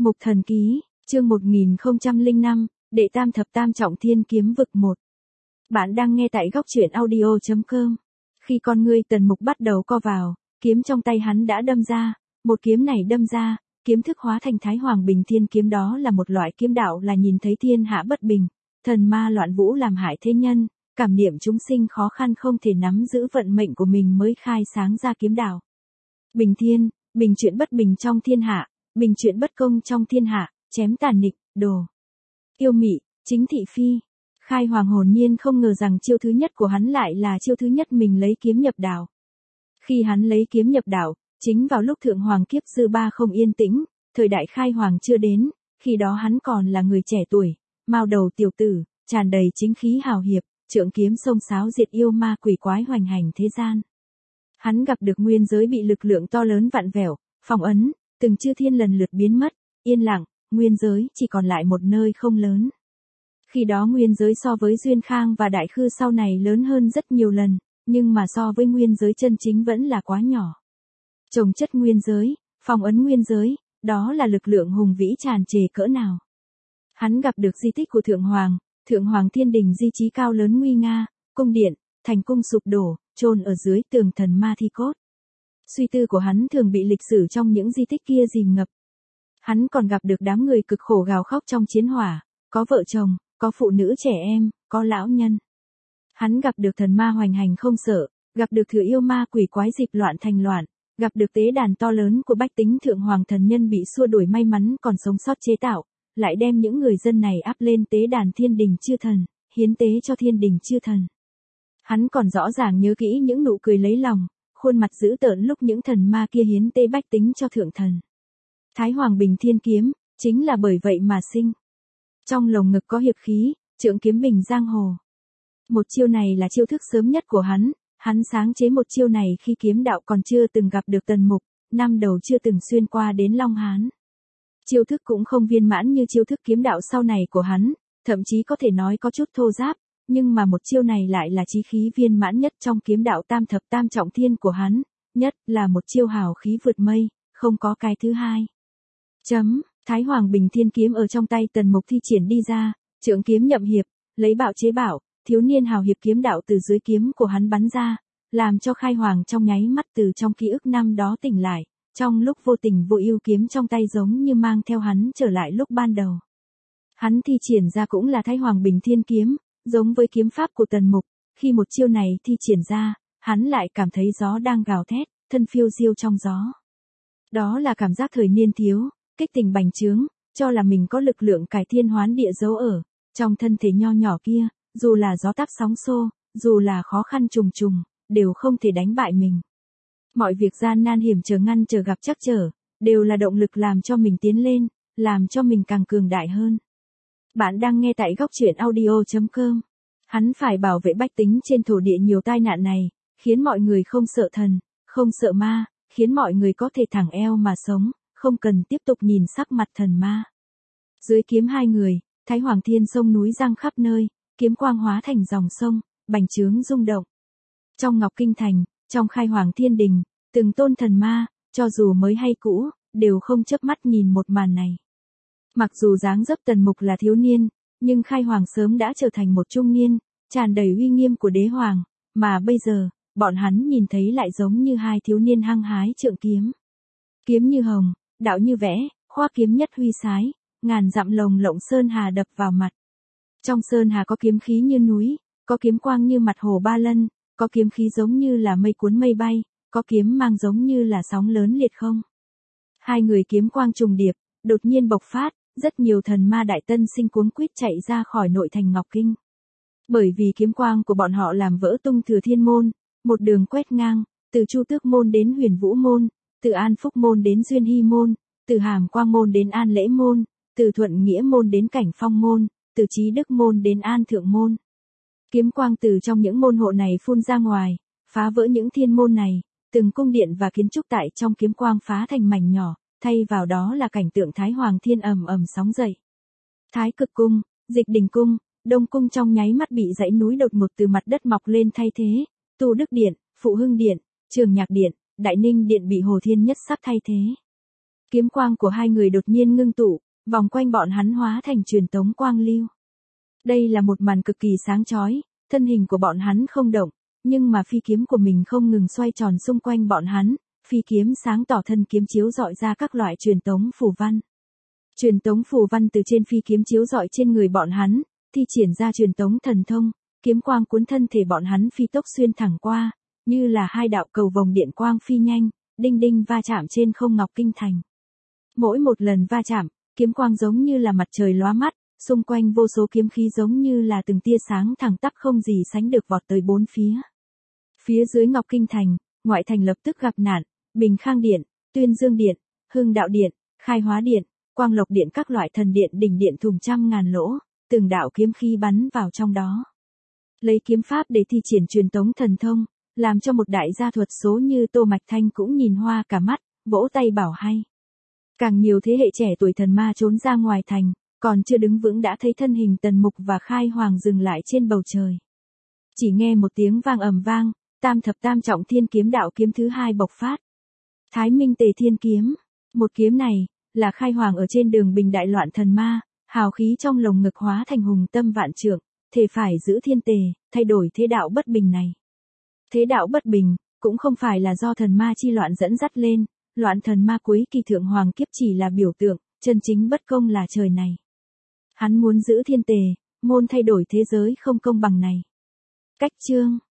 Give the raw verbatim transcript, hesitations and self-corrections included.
Mục Thần Ký, chương một nghìn không trăm lẻ năm, Đệ Tam Thập Tam Trọng Thiên Kiếm Vực một. Bạn đang nghe tại góc truyện audio chấm com. Khi con ngươi Tần Mục bắt đầu co vào, kiếm trong tay hắn đã đâm ra, một kiếm này đâm ra, kiếm thức hóa thành Thái Hoàng Bình Thiên Kiếm, đó là một loại kiếm đạo là nhìn thấy thiên hạ bất bình, thần ma loạn vũ làm hại thế nhân, cảm niệm chúng sinh khó khăn không thể nắm giữ vận mệnh của mình mới khai sáng ra kiếm đạo. Bình thiên, bình chuyện bất bình trong thiên hạ, bình chuyện bất công trong thiên hạ, chém tàn nịch, đồ. Yêu mị, chính thị phi. Khai Hoàng hồn nhiên không ngờ rằng chiêu thứ nhất của hắn lại là chiêu thứ nhất mình lấy kiếm nhập đạo. Khi hắn lấy kiếm nhập đạo, chính vào lúc Thượng Hoàng kiếp dư ba không yên tĩnh, thời đại Khai Hoàng chưa đến, khi đó hắn còn là người trẻ tuổi, mao đầu tiểu tử, tràn đầy chính khí hào hiệp, trượng kiếm xông xáo diệt yêu ma quỷ quái hoành hành thế gian. Hắn gặp được nguyên giới bị lực lượng to lớn vặn vẹo, phong ấn, từng chư thiên lần lượt biến mất, yên lặng, nguyên giới chỉ còn lại một nơi không lớn. Khi đó nguyên giới so với Duyên Khang và Đại Khư sau này lớn hơn rất nhiều lần, nhưng mà so với nguyên giới chân chính vẫn là quá nhỏ. Trồng chất nguyên giới, phong ấn nguyên giới, đó là lực lượng hùng vĩ tràn trề cỡ nào. Hắn gặp được di tích của Thượng Hoàng, Thượng Hoàng Thiên Đình di chí cao lớn nguy nga, cung điện, thành cung sụp đổ, chôn ở dưới tường thần ma thi cốt. Suy tư của hắn thường bị lịch sử trong những di tích kia dìm ngập. Hắn còn gặp được đám người cực khổ gào khóc trong chiến hỏa, có vợ chồng, có phụ nữ trẻ em, có lão nhân. Hắn gặp được thần ma hoành hành không sợ, gặp được thừa yêu ma quỷ quái dịp loạn thành loạn, gặp được tế đàn to lớn của bách tính Thượng Hoàng thần nhân bị xua đuổi may mắn còn sống sót chế tạo, lại đem những người dân này áp lên tế đàn Thiên Đình chư thần, hiến tế cho Thiên Đình chư thần. Hắn còn rõ ràng nhớ kỹ những nụ cười lấy lòng, khuôn mặt dữ tợn lúc những thần ma kia hiến tế bách tính cho thượng thần. Thái Hoàng Bình Thiên Kiếm, chính là bởi vậy mà sinh. Trong lồng ngực có hiệp khí, trượng kiếm bình giang hồ. Một chiêu này là chiêu thức sớm nhất của hắn, hắn sáng chế một chiêu này khi kiếm đạo còn chưa từng gặp được Tần Mục, năm đầu chưa từng xuyên qua đến Long Hán. Chiêu thức cũng không viên mãn như chiêu thức kiếm đạo sau này của hắn, thậm chí có thể nói có chút thô ráp, nhưng mà một chiêu này lại là chí khí viên mãn nhất trong kiếm đạo tam thập tam trọng thiên của hắn, nhất là một chiêu hào khí vượt mây, không có cái thứ hai. Chấm, Thái Hoàng Bình Thiên Kiếm ở trong tay Tần Mục thi triển đi ra, trượng kiếm nhậm hiệp, lấy bạo chế bảo, thiếu niên hào hiệp kiếm đạo từ dưới kiếm của hắn bắn ra, làm cho Khai Hoàng trong nháy mắt từ trong ký ức năm đó tỉnh lại, trong lúc vô tình vô ưu kiếm trong tay giống như mang theo hắn trở lại lúc ban đầu. Hắn thi triển ra cũng là Thái Hoàng Bình Thiên Kiếm, giống với kiếm pháp của Tần Mục, khi một chiêu này thi triển ra, hắn lại cảm thấy gió đang gào thét, thân phiêu diêu trong gió. Đó là cảm giác thời niên thiếu, kích tình bành trướng, cho là mình có lực lượng cải thiên hoán địa giấu ở, trong thân thể nho nhỏ kia, dù là gió táp sóng xô, dù là khó khăn trùng trùng, đều không thể đánh bại mình. Mọi việc gian nan hiểm trở ngăn trở gặp trắc trở, đều là động lực làm cho mình tiến lên, làm cho mình càng cường đại hơn. Bạn đang nghe tại góc truyện audio chấm com. Hắn phải bảo vệ bách tính trên thổ địa nhiều tai nạn này, khiến mọi người không sợ thần, không sợ ma, khiến mọi người có thể thẳng eo mà sống, không cần tiếp tục nhìn sắc mặt thần ma. Dưới kiếm hai người, Thái Hoàng Thiên sông núi giăng khắp nơi, kiếm quang hóa thành dòng sông, bành trướng rung động. Trong Ngọc Kinh Thành, trong Khai Hoàng Thiên Đình, từng tôn thần ma, cho dù mới hay cũ, đều không chớp mắt nhìn một màn này. Mặc dù dáng dấp Tần Mục là thiếu niên, nhưng Khai Hoàng sớm đã trở thành một trung niên, tràn đầy uy nghiêm của đế hoàng, mà bây giờ, bọn hắn nhìn thấy lại giống như hai thiếu niên hăng hái trượng kiếm. Kiếm như hồng, đạo như vẽ, khoa kiếm nhất huy sái, ngàn dặm lồng lộng sơn hà đập vào mặt. Trong sơn hà có kiếm khí như núi, có kiếm quang như mặt hồ Ba Lân, có kiếm khí giống như là mây cuốn mây bay, có kiếm mang giống như là sóng lớn liệt không. Hai người kiếm quang trùng điệp, đột nhiên bộc phát, rất nhiều thần ma đại tân sinh cuống quýt chạy ra khỏi nội thành Ngọc Kinh. Bởi vì kiếm quang của bọn họ làm vỡ tung Thừa Thiên môn, một đường quét ngang, từ Chu Tước môn đến Huyền Vũ môn, từ An Phúc môn đến Duyên Hy môn, từ Hàm Quang môn đến An Lễ môn, từ Thuận Nghĩa môn đến Cảnh Phong môn, từ Trí Đức môn đến An Thượng môn. Kiếm quang từ trong những môn hộ này phun ra ngoài, phá vỡ những thiên môn này, từng cung điện và kiến trúc tại trong kiếm quang phá thành mảnh nhỏ, thay vào đó là cảnh tượng Thái Hoàng Thiên ầm ầm sóng dậy. Thái Cực cung, Dịch Đình cung, Đông cung trong nháy mắt bị dãy núi đột ngột từ mặt đất mọc lên thay thế, Tu Đức điện, Phụ Hưng điện, Trường Nhạc điện, Đại Ninh điện bị Hồ Thiên nhất sắc thay thế. Kiếm quang của hai người đột nhiên ngưng tụ, vòng quanh bọn hắn hóa thành truyền tống quang lưu. Đây là một màn cực kỳ sáng chói, thân hình của bọn hắn không động, nhưng mà phi kiếm của mình không ngừng xoay tròn xung quanh bọn hắn, phi kiếm sáng tỏ thân kiếm chiếu rọi ra các loại truyền tống phù văn. Truyền tống phù văn từ trên phi kiếm chiếu rọi trên người bọn hắn, thi triển ra truyền tống thần thông, kiếm quang cuốn thân thể bọn hắn phi tốc xuyên thẳng qua, như là hai đạo cầu vồng điện quang phi nhanh, đinh đinh va chạm trên không ngọc kinh thành. Mỗi một lần va chạm, kiếm quang giống như là mặt trời lóa mắt, xung quanh vô số kiếm khí giống như là từng tia sáng thẳng tắp không gì sánh được vọt tới bốn phía. Phía dưới ngọc kinh thành, ngoại thành lập tức gặp nạn, Bình Khang Điện, Tuyên Dương Điện, Hưng Đạo Điện, Khai Hóa Điện, Quang Lộc Điện các loại thần điện đỉnh điện thùng trăm ngàn lỗ, từng đạo kiếm khí bắn vào trong đó. Lấy kiếm pháp để thi triển truyền tống thần thông, làm cho một đại gia thuật số như Tô Mạch Thanh cũng nhìn hoa cả mắt, vỗ tay bảo hay. Càng nhiều thế hệ trẻ tuổi thần ma trốn ra ngoài thành, còn chưa đứng vững đã thấy thân hình Tần Mục và Khai Hoàng dừng lại trên bầu trời. Chỉ nghe một tiếng vang ầm vang, tam thập tam trọng thiên kiếm đạo kiếm thứ hai bộc phát. Thái Minh Tề Thiên Kiếm, một kiếm này, là Khai Hoàng ở trên đường bình đại loạn thần ma, hào khí trong lồng ngực hóa thành hùng tâm vạn trượng, thề phải giữ thiên tề, thay đổi thế đạo bất bình này. Thế đạo bất bình, cũng không phải là do thần ma chi loạn dẫn dắt lên, loạn thần ma cuối kỳ thượng hoàng kiếp chỉ là biểu tượng, chân chính bất công là trời này. Hắn muốn giữ thiên tề, môn thay đổi thế giới không công bằng này. Cách chương